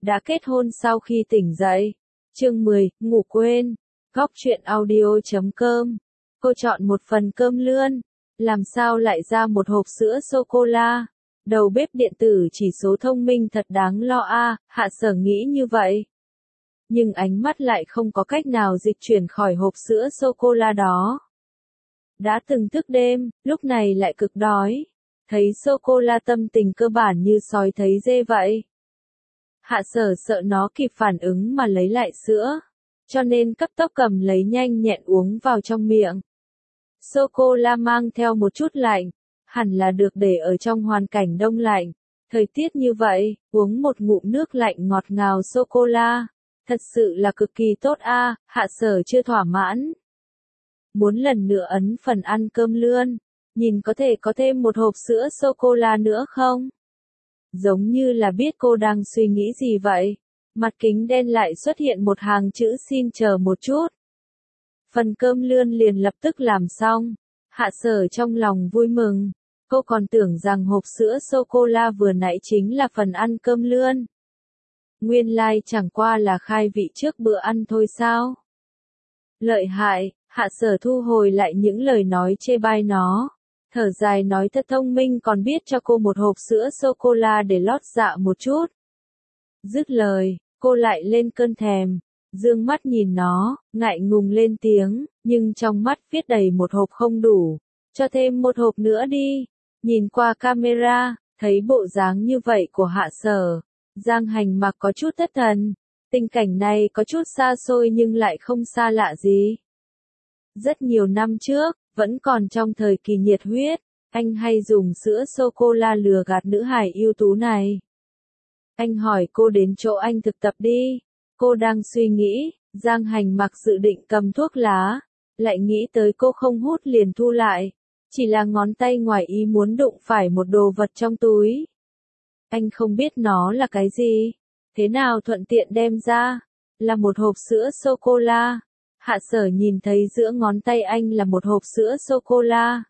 đã kết hôn sau khi tỉnh dậy. Chương 10, ngủ quên. Góc truyện audio.com. Cô chọn một phần cơm lươn. Làm sao lại ra một hộp sữa sô-cô-la? Đầu bếp điện tử chỉ số thông minh thật đáng lo a, Hạ Sở nghĩ như vậy. Nhưng ánh mắt lại không có cách nào dịch chuyển khỏi hộp sữa sô-cô-la đó. Đã từng thức đêm, lúc này lại cực đói. Thấy sô-cô-la tâm tình cơ bản như sói thấy dê vậy. Hạ Sở sợ nó kịp phản ứng mà lấy lại sữa. Cho nên cấp tốc cầm lấy nhanh nhẹn uống vào trong miệng. Sô-cô-la mang theo một chút lạnh. Hẳn là được để ở trong hoàn cảnh đông lạnh. Thời tiết như vậy, uống một ngụm nước lạnh ngọt ngào sô-cô-la. Thật sự là cực kỳ tốt a, Hạ Sở chưa thỏa mãn. Muốn lần nữa ấn phần ăn cơm lươn. Nhìn có thể có thêm một hộp sữa sô-cô-la nữa không? Giống như là biết cô đang suy nghĩ gì vậy. Mặt kính đen lại xuất hiện một hàng chữ xin chờ một chút. Phần cơm lươn liền lập tức làm xong. Hạ Sở trong lòng vui mừng. Cô còn tưởng rằng hộp sữa sô-cô-la vừa nãy chính là phần ăn cơm lươn. Nguyên lai chẳng qua là khai vị trước bữa ăn thôi sao? Lợi hại, Hạ Sở thu hồi lại những lời nói chê bai nó. Thở dài nói thật thông minh còn biết cho cô một hộp sữa sô-cô-la để lót dạ một chút. Dứt lời, cô lại lên cơn thèm. Dương mắt nhìn nó, ngại ngùng lên tiếng, nhưng trong mắt viết đầy một hộp không đủ. Cho thêm một hộp nữa đi. Nhìn qua camera, thấy bộ dáng như vậy của Hạ Sở. Giang Hành Mặc có chút thất thần. Tình cảnh này có chút xa xôi nhưng lại không xa lạ gì. Rất nhiều năm trước, vẫn còn trong thời kỳ nhiệt huyết, anh hay dùng sữa sô-cô-la lừa gạt nữ hài ưu tú này. Anh hỏi cô đến chỗ anh thực tập đi. Cô đang suy nghĩ, Giang Hành Mặc dự định cầm thuốc lá, lại nghĩ tới cô không hút liền thu lại. Chỉ là ngón tay ngoài ý muốn đụng phải một đồ vật trong túi. Anh không biết nó là cái gì. Thế nào thuận tiện đem ra? Là một hộp sữa sô-cô-la. Hạ Sở nhìn thấy giữa ngón tay anh là một hộp sữa sô-cô-la.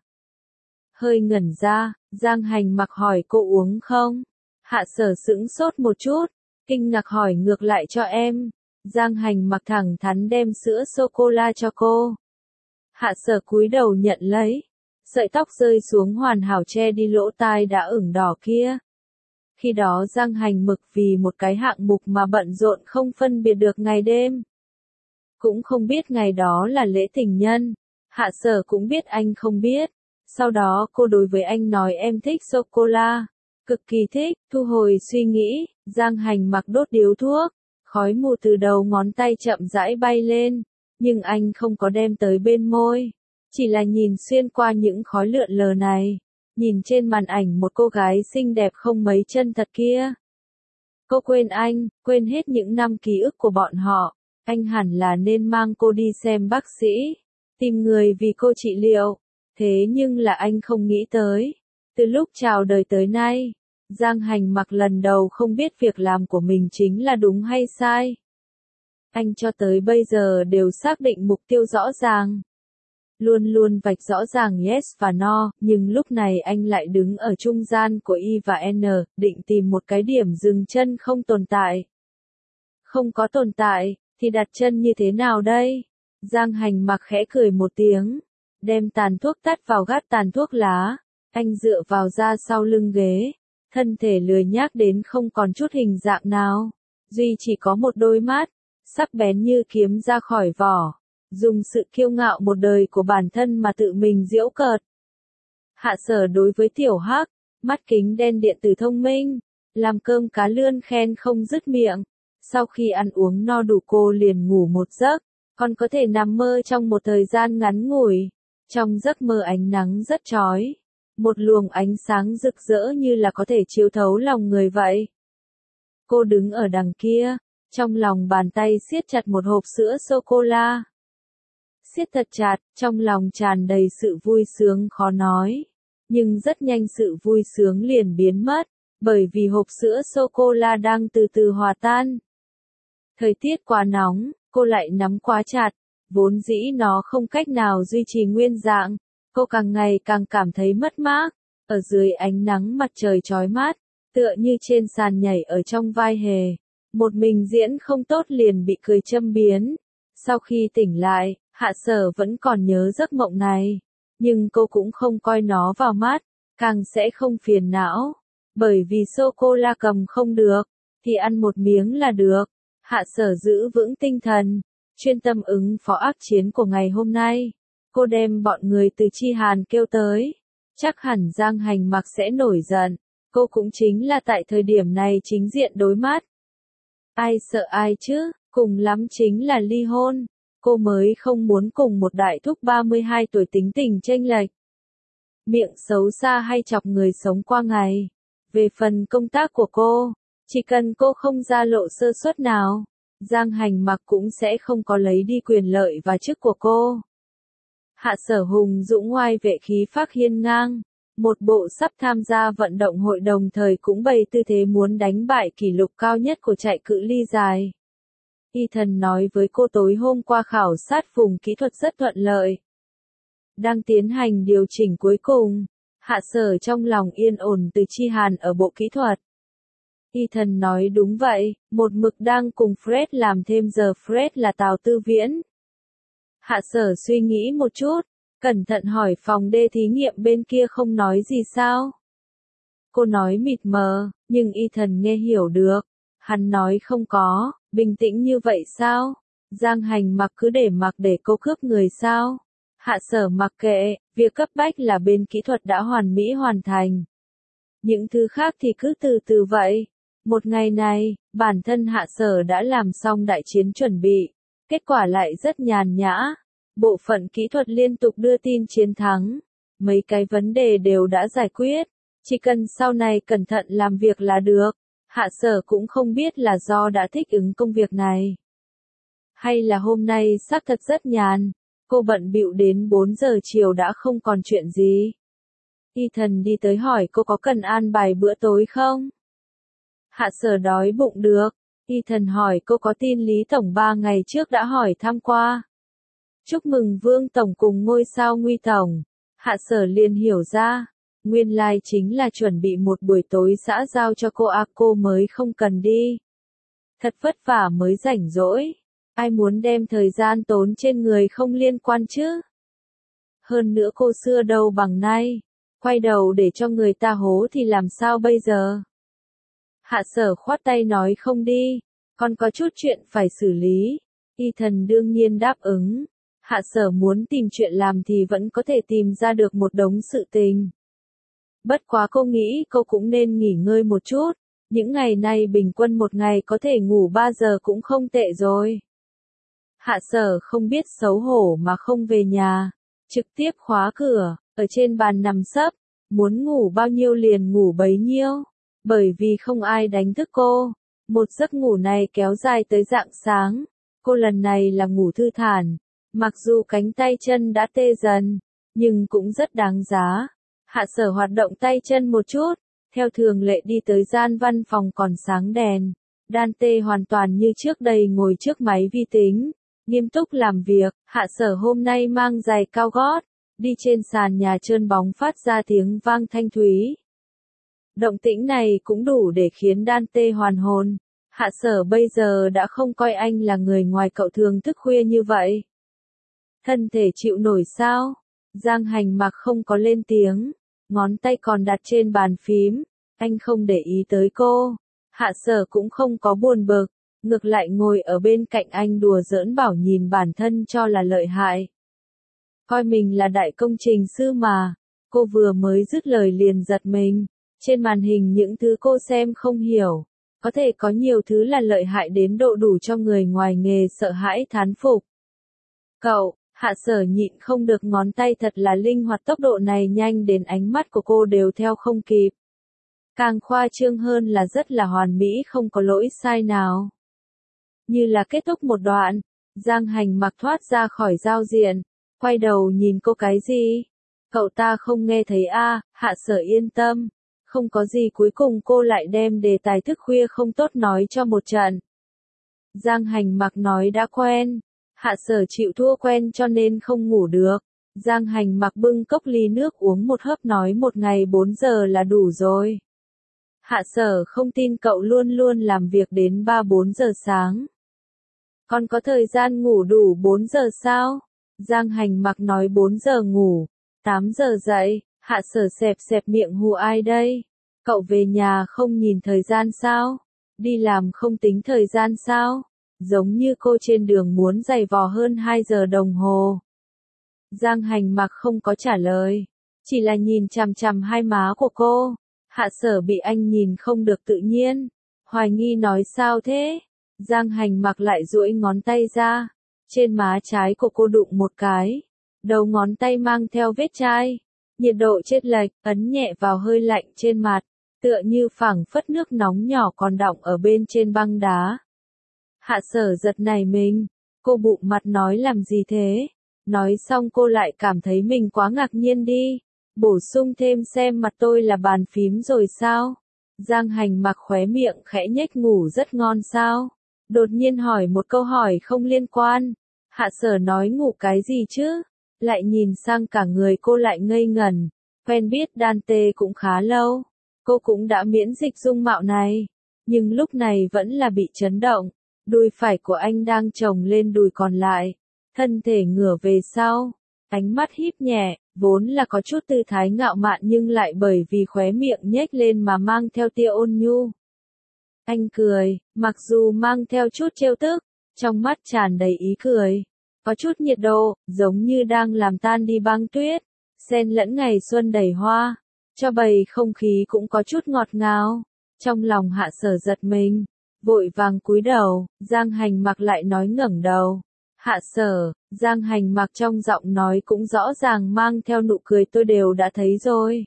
Hơi ngẩn ra, Giang Hành Mặc hỏi cô uống không? Hạ Sở sững sốt một chút, kinh ngạc hỏi ngược lại cho em. Giang Hành Mặc thẳng thắn đem sữa sô-cô-la cho cô. Hạ Sở cúi đầu nhận lấy. Sợi tóc rơi xuống hoàn hảo che đi lỗ tai đã ửng đỏ kia. Khi đó Giang Hành Mực vì một cái hạng mục mà bận rộn không phân biệt được ngày đêm. Cũng không biết ngày đó là lễ tình nhân. Hạ Sở cũng biết anh không biết. Sau đó cô đối với anh nói em thích sô-cô-la. Cực kỳ thích, thu hồi suy nghĩ, Giang Hành Mặc đốt điếu thuốc. Khói mù từ đầu ngón tay chậm rãi bay lên. Nhưng anh không có đem tới bên môi. Chỉ là nhìn xuyên qua những khói lượn lờ này. Nhìn trên màn ảnh một cô gái xinh đẹp không mấy chân thật kia. Cô quên anh, quên hết những năm ký ức của bọn họ. Anh hẳn là nên mang cô đi xem bác sĩ. Tìm người vì cô trị liệu. Thế nhưng là anh không nghĩ tới. Từ lúc chào đời tới nay, Giang Hành Mặc lần đầu không biết việc làm của mình chính là đúng hay sai. Anh cho tới bây giờ đều xác định mục tiêu rõ ràng. Luôn luôn vạch rõ ràng yes và no, nhưng lúc này anh lại đứng ở trung gian của Y và N, định tìm một cái điểm dừng chân không tồn tại. Không có tồn tại, thì đặt chân như thế nào đây? Giang Hành Mặc khẽ cười một tiếng, đem tàn thuốc tắt vào gát tàn thuốc lá, anh dựa vào ra sau lưng ghế, thân thể lười nhác đến không còn chút hình dạng nào, duy chỉ có một đôi mắt, sắc bén như kiếm ra khỏi vỏ. Dùng sự kiêu ngạo một đời của bản thân mà tự mình giễu cợt. Hạ Sở đối với Tiểu Hắc, mắt kính đen điện tử thông minh, làm cơm cá lươn khen không dứt miệng. Sau khi ăn uống no đủ cô liền ngủ một giấc, còn có thể nằm mơ trong một thời gian ngắn ngủi. Trong giấc mơ ánh nắng rất chói, một luồng ánh sáng rực rỡ như là có thể chiếu thấu lòng người vậy. Cô đứng ở đằng kia, trong lòng bàn tay siết chặt một hộp sữa sô-cô-la. Siết thật chặt, trong lòng tràn đầy sự vui sướng khó nói. Nhưng rất nhanh sự vui sướng liền biến mất, bởi vì hộp sữa sô-cô-la đang từ từ hòa tan. Thời tiết quá nóng, cô lại nắm quá chặt, vốn dĩ nó không cách nào duy trì nguyên dạng. Cô càng ngày càng cảm thấy mất mát, ở dưới ánh nắng mặt trời chói mát, tựa như trên sàn nhảy ở trong vai hề. Một mình diễn không tốt liền bị cười châm biếm. Sau khi tỉnh lại, Hạ Sở vẫn còn nhớ giấc mộng này. Nhưng cô cũng không coi nó vào mắt, càng sẽ không phiền não. Bởi vì sô-cô-la cầm không được, thì ăn một miếng là được. Hạ Sở giữ vững tinh thần, chuyên tâm ứng phó ác chiến của ngày hôm nay. Cô đem bọn người từ Chi Hàn kêu tới. Chắc hẳn Giang Hành Mặc sẽ nổi giận. Cô cũng chính là tại thời điểm này chính diện đối mắt. Ai sợ ai chứ, cùng lắm chính là ly hôn. Cô mới không muốn cùng một đại thúc 32 tuổi tính tình chênh lệch. Miệng xấu xa hay chọc người sống qua ngày. Về phần công tác của cô, chỉ cần cô không ra lộ sơ suất nào, Giang Hành Mặc cũng sẽ không có lấy đi quyền lợi và chức của cô. Hạ Sở hùng dũng oai vệ khí phác hiên ngang, một bộ sắp tham gia vận động hội đồng thời cũng bày tư thế muốn đánh bại kỷ lục cao nhất của chạy cự ly dài. Ethan nói với cô tối hôm qua khảo sát vùng kỹ thuật rất thuận lợi. Đang tiến hành điều chỉnh cuối cùng, Hạ Sở trong lòng yên ổn từ Chi Hàn ở bộ kỹ thuật. Ethan nói đúng vậy, một mực đang cùng Fred làm thêm giờ. Fred là Tào Tư Viễn. Hạ Sở suy nghĩ một chút, cẩn thận hỏi phòng D thí nghiệm bên kia không nói gì sao? Cô nói mịt mờ, nhưng Ethan nghe hiểu được. Hắn nói không có, bình tĩnh như vậy sao? Giang Hành Mặc cứ để mặc để cô cướp người sao? Hạ Sở mặc kệ, việc cấp bách là bên kỹ thuật đã hoàn mỹ hoàn thành. Những thứ khác thì cứ từ từ vậy. Một ngày này, bản thân Hạ Sở đã làm xong đại chiến chuẩn bị. Kết quả lại rất nhàn nhã. Bộ phận kỹ thuật liên tục đưa tin chiến thắng. Mấy cái vấn đề đều đã giải quyết. Chỉ cần sau này cẩn thận làm việc là được. Hạ Sở cũng không biết là do đã thích ứng công việc này. Hay là hôm nay xác thật rất nhàn. Cô bận bịu đến 4 giờ chiều đã không còn chuyện gì. Ethan đi tới hỏi cô có cần an bài bữa tối không? Hạ Sở đói bụng được. Ethan hỏi cô có tin Lý Tổng 3 ngày trước đã hỏi thăm qua. Chúc mừng Vương Tổng cùng ngôi sao Nguy Tổng. Hạ Sở liền hiểu ra. Nguyên lai chính là chuẩn bị một buổi tối xã giao cho cô cô mới không cần đi. Thật vất vả mới rảnh rỗi. Ai muốn đem thời gian tốn trên người không liên quan chứ? Hơn nữa cô xưa đâu bằng nay. Quay đầu để cho người ta hố thì làm sao bây giờ? Hạ Sở khoát tay nói không đi. Còn có chút chuyện phải xử lý. Ethan đương nhiên đáp ứng. Hạ Sở muốn tìm chuyện làm thì vẫn có thể tìm ra được một đống sự tình. Bất quá cô nghĩ cô cũng nên nghỉ ngơi một chút. Những ngày này bình quân một ngày có thể ngủ 3 giờ cũng không tệ rồi. Hạ Sở không biết xấu hổ mà không về nhà. Trực tiếp khóa cửa, ở trên bàn nằm sấp. Muốn ngủ bao nhiêu liền ngủ bấy nhiêu. Bởi vì không ai đánh thức cô. Một giấc ngủ này kéo dài tới rạng sáng. Cô lần này là ngủ thư thản. Mặc dù cánh tay chân đã tê dần, nhưng cũng rất đáng giá. Hạ Sở hoạt động tay chân một chút, theo thường lệ đi tới gian văn phòng còn sáng đèn. Dante hoàn toàn như trước đây ngồi trước máy vi tính, nghiêm túc làm việc. Hạ Sở hôm nay mang giày cao gót, đi trên sàn nhà trơn bóng phát ra tiếng vang thanh thúy. Động tĩnh này cũng đủ để khiến Dante hoàn hồn. Hạ Sở bây giờ đã không coi anh là người ngoài cậu thường thức khuya như vậy. Thân thể chịu nổi sao? Giang Hành Mặc không có lên tiếng, ngón tay còn đặt trên bàn phím, anh không để ý tới cô. Hạ Sở cũng không có buồn bực, ngược lại ngồi ở bên cạnh anh đùa giỡn bảo nhìn bản thân cho là lợi hại. Coi mình là đại công trình sư mà. Cô vừa mới dứt lời liền giật mình. Trên màn hình những thứ cô xem không hiểu. Có thể có nhiều thứ là lợi hại đến độ đủ cho người ngoài nghề sợ hãi thán phục. Cậu, Hạ Sở nhịn không được, ngón tay thật là linh hoạt, tốc độ này nhanh đến ánh mắt của cô đều theo không kịp. Càng khoa trương hơn là rất là hoàn mỹ, không có lỗi sai nào. Như là kết thúc một đoạn, Giang Hành Mặc thoát ra khỏi giao diện, quay đầu nhìn cô cái gì? Cậu ta không nghe thấy à? Hạ Sở yên tâm. Không có gì, cuối cùng cô lại đem đề tài thức khuya không tốt nói cho một trận. Giang Hành Mặc nói đã quen. Hạ Sở chịu thua quen cho nên không ngủ được. Giang Hành Mặc bưng cốc ly nước uống một hớp nói một ngày 4 giờ là đủ rồi. Hạ Sở không tin cậu luôn luôn làm việc đến 3-4 giờ sáng. Còn có thời gian ngủ đủ 4 giờ sao? Giang Hành Mặc nói 4 giờ ngủ, 8 giờ dậy. Hạ Sở xẹp xẹp miệng, hù ai đây? Cậu về nhà không nhìn thời gian sao? Đi làm không tính thời gian sao? Giống như cô trên đường muốn giày vò hơn 2 giờ đồng hồ. Giang Hành Mặc không có trả lời, chỉ là nhìn chằm chằm hai má của cô. Hạ Sở bị anh nhìn không được tự nhiên, hoài nghi nói sao thế? Giang Hành Mặc lại duỗi ngón tay ra, trên má trái của cô đụng một cái, đầu ngón tay mang theo vết chai. Nhiệt độ chênh lệch, ấn nhẹ vào hơi lạnh trên mặt, tựa như phảng phất nước nóng nhỏ còn đọng ở bên trên băng đá. Hạ Sở giật nảy mình, cô bụng mặt nói làm gì thế? Nói xong cô lại cảm thấy mình quá ngạc nhiên đi, bổ sung thêm xem mặt tôi là bàn phím rồi sao? Giang Hành Mặc khóe miệng khẽ nhếch, ngủ rất ngon sao? Đột nhiên hỏi một câu hỏi không liên quan. Hạ Sở nói ngủ cái gì chứ? Lại nhìn sang cả người cô lại ngây ngẩn. Quen biết Dante cũng khá lâu, cô cũng đã miễn dịch dung mạo này, nhưng lúc này vẫn là bị chấn động. Đùi phải của anh đang chồng lên đùi còn lại, thân thể ngửa về sau, ánh mắt híp nhẹ, vốn là có chút tư thái ngạo mạn nhưng lại bởi vì khóe miệng nhếch lên mà mang theo tia ôn nhu. Anh cười, mặc dù mang theo chút trêu tức, trong mắt tràn đầy ý cười, có chút nhiệt độ, giống như đang làm tan đi băng tuyết, xen lẫn ngày xuân đầy hoa, cho bầy không khí cũng có chút ngọt ngào. Trong lòng Hạ Sở giật mình, vội vàng cúi đầu. Giang Hành Mặc lại nói ngẩng đầu. Hạ Sở. Giang Hành Mặc trong giọng nói cũng rõ ràng mang theo nụ cười, tôi đều đã thấy rồi.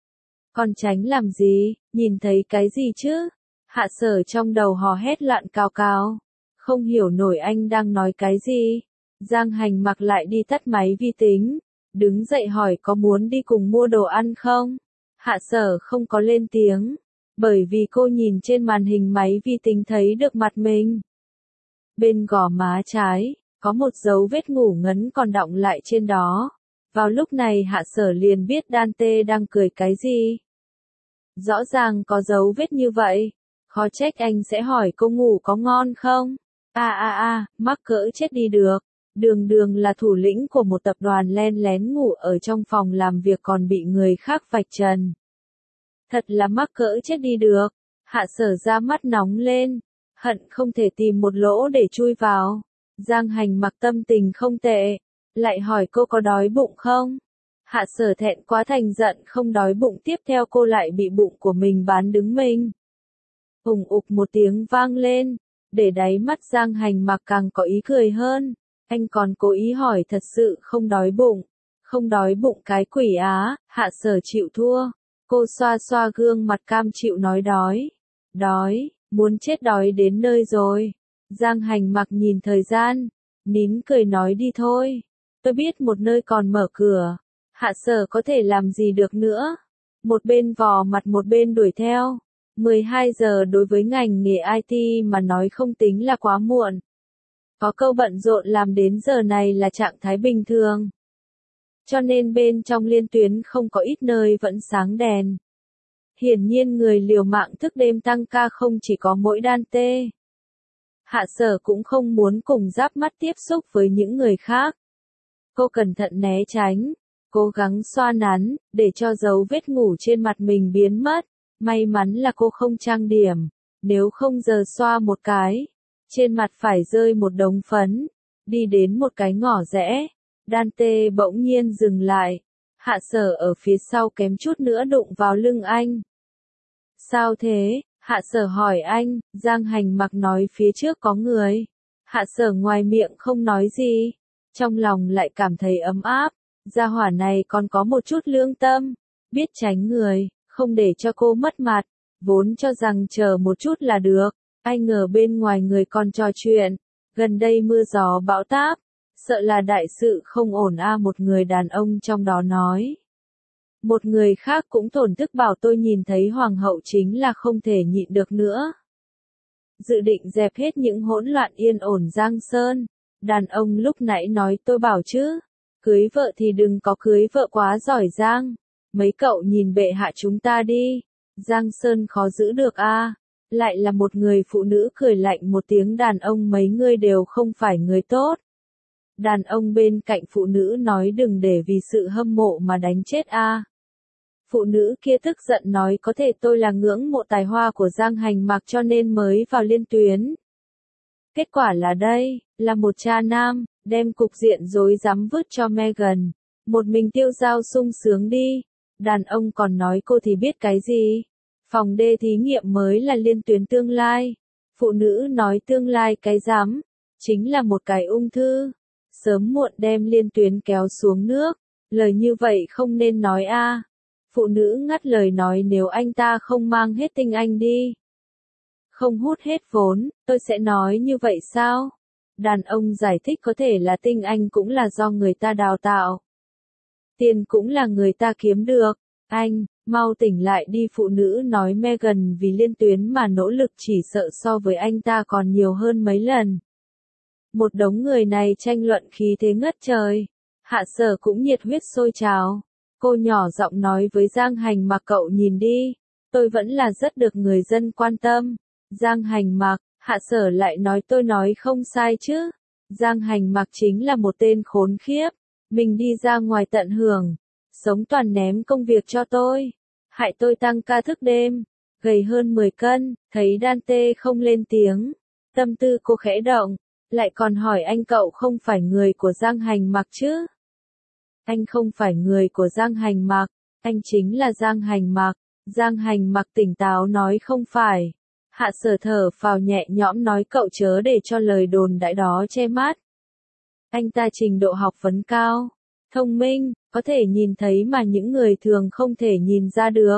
Còn tránh làm gì, nhìn thấy cái gì chứ? Hạ Sở trong đầu hò hét loạn cào cào, không hiểu nổi anh đang nói cái gì. Giang Hành Mặc lại đi tắt máy vi tính, đứng dậy hỏi có muốn đi cùng mua đồ ăn không? Hạ Sở không có lên tiếng, bởi vì cô nhìn trên màn hình máy vi tính thấy được mặt mình. Bên gò má trái, có một dấu vết ngủ ngấn còn đọng lại trên đó. Vào lúc này Hạ Sở liền biết Dante đang cười cái gì. Rõ ràng có dấu vết như vậy, khó trách anh sẽ hỏi cô ngủ có ngon không? Mắc cỡ chết đi được. Đường Đường là thủ lĩnh của một tập đoàn len lén ngủ ở trong phòng làm việc còn bị người khác vạch trần. Thật là mắc cỡ chết đi được. Hạ Sở ra mắt nóng lên, hận không thể tìm một lỗ để chui vào. Giang Hành Mặc tâm tình không tệ, lại hỏi cô có đói bụng không? Hạ Sở thẹn quá thành giận không đói bụng, tiếp theo cô lại bị bụng của mình bán đứng mình. Ùng ục một tiếng vang lên, để đáy mắt Giang Hành Mặc càng có ý cười hơn. Anh còn cố ý hỏi thật sự không đói bụng. Không đói bụng cái quỷ á. Hạ Sở chịu thua. Cô xoa xoa gương mặt cam chịu nói đói. Đói, muốn chết, đói đến nơi rồi. Giang Hành Mặc nhìn thời gian, nín cười nói đi thôi. Tôi biết một nơi còn mở cửa. Hạ Sở có thể làm gì được nữa. Một bên vò mặt một bên đuổi theo. 12 giờ đối với ngành nghề IT mà nói không tính là quá muộn. Có câu bận rộn làm đến giờ này là trạng thái bình thường. Cho nên bên trong liên tuyến không có ít nơi vẫn sáng đèn. Hiển nhiên người liều mạng thức đêm tăng ca không chỉ có mỗi Dante. Hạ Sở cũng không muốn cùng giáp mắt tiếp xúc với những người khác. Cô cẩn thận né tránh, cố gắng xoa nắn, để cho dấu vết ngủ trên mặt mình biến mất. May mắn là cô không trang điểm, nếu không giờ xoa một cái, trên mặt phải rơi một đống phấn. Đi đến một cái ngõ rẽ, Dante bỗng nhiên dừng lại. Hạ Sở ở phía sau kém chút nữa đụng vào lưng anh. Sao thế? Hạ Sở hỏi anh. Giang Hành Mặc nói phía trước có người. Hạ Sở ngoài miệng không nói gì, trong lòng lại cảm thấy ấm áp. Gia hỏa này còn có một chút lương tâm, biết tránh người, không để cho cô mất mặt. Vốn cho rằng chờ một chút là được, ai ngờ bên ngoài người còn trò chuyện. Gần đây mưa gió bão táp, sợ là đại sự không ổn một người đàn ông trong đó nói. Một người khác cũng thổn thức bảo tôi nhìn thấy hoàng hậu chính là không thể nhịn được nữa. Dự định dẹp hết những hỗn loạn yên ổn Giang Sơn. Đàn ông lúc nãy nói tôi bảo chứ, cưới vợ thì đừng có cưới vợ quá giỏi giang. Mấy cậu nhìn bệ hạ chúng ta đi, Giang Sơn khó giữ được a. Lại là một người phụ nữ cười lạnh một tiếng, đàn ông mấy ngươi đều không phải người tốt. Đàn ông bên cạnh phụ nữ nói đừng để vì sự hâm mộ mà đánh chết a. Phụ nữ kia tức giận nói có thể tôi là ngưỡng mộ tài hoa của Giang Hành Mạc cho nên mới vào liên tuyến. Kết quả là đây, là một cha nam, đem cục diện rối rắm vứt cho Megan. Một mình tiêu dao sung sướng đi. Đàn ông còn nói cô thì biết cái gì. Phòng D thí nghiệm mới là liên tuyến tương lai. Phụ nữ nói tương lai cái rắm, chính là một cái ung thư. Sớm muộn đem liên tuyến kéo xuống nước. Lời như vậy không nên nói a. Phụ nữ ngắt lời nói nếu anh ta không mang hết tinh anh đi. Không hút hết vốn, tôi sẽ nói như vậy sao? Đàn ông giải thích có thể là tinh anh cũng là do người ta đào tạo. Tiền cũng là người ta kiếm được. Anh, mau tỉnh lại đi, phụ nữ nói Megan vì liên tuyến mà nỗ lực chỉ sợ so với anh ta còn nhiều hơn mấy lần. Một đống người này tranh luận khí thế ngất trời. Hạ Sở cũng nhiệt huyết sôi trào. Cô nhỏ giọng nói với Giang Hành Mạc cậu nhìn đi. Tôi vẫn là rất được người dân quan tâm. Giang Hành Mạc, Hạ Sở lại nói tôi nói không sai chứ. Giang Hành Mạc chính là một tên khốn khiếp. Mình đi ra ngoài tận hưởng. Sống toàn ném công việc cho tôi. Hại tôi tăng ca thức đêm. Gầy hơn 10 cân, thấy Dante không lên tiếng. Tâm tư cô khẽ động. Lại còn hỏi anh cậu không phải người của Giang Hành Mạc chứ? Anh không phải người của Giang Hành Mạc. Anh chính là Giang Hành Mạc. Giang Hành Mạc tỉnh táo nói không phải. Hạ Sở thở phào nhẹ nhõm nói cậu chớ để cho lời đồn đại đó che mắt. Anh ta trình độ học vấn cao, thông minh, có thể nhìn thấy mà những người thường không thể nhìn ra được.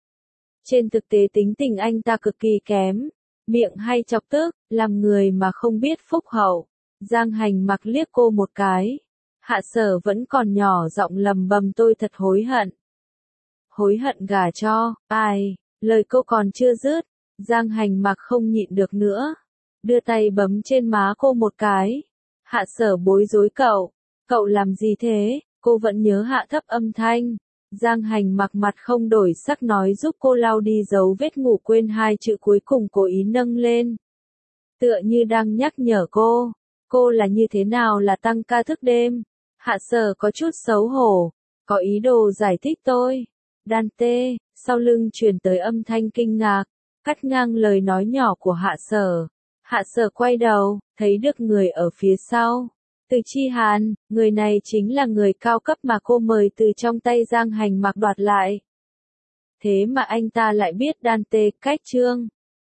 Trên thực tế tính tình anh ta cực kỳ kém, miệng hay chọc tức, làm người mà không biết phúc hậu. Giang Hành Mạc liếc cô một cái. Hạ Sở vẫn còn nhỏ giọng lầm bầm tôi thật hối hận. Hối hận gả cho, ai, lời cô còn chưa dứt. Giang Hành Mạc không nhịn được nữa. Đưa tay bấm trên má cô một cái. Hạ Sở bối rối cậu làm gì thế? Cô vẫn nhớ hạ thấp âm thanh. Giang Hành Mạc mặt không đổi sắc nói giúp cô lau đi dấu vết ngủ quên hai chữ cuối cùng cố ý nâng lên. Tựa như đang nhắc nhở cô là như thế nào là tăng ca thức đêm. Hạ Sở có chút xấu hổ, có ý đồ giải thích tôi. Dante, sau lưng truyền tới âm thanh kinh ngạc, cắt ngang lời nói nhỏ của Hạ Sở. Hạ Sở quay đầu, thấy được người ở phía sau. Từ Chi Hàn, người này chính là người cao cấp mà cô mời từ trong tay Giang Hành Mạc đoạt lại. Thế mà anh ta lại biết Dante cách chương.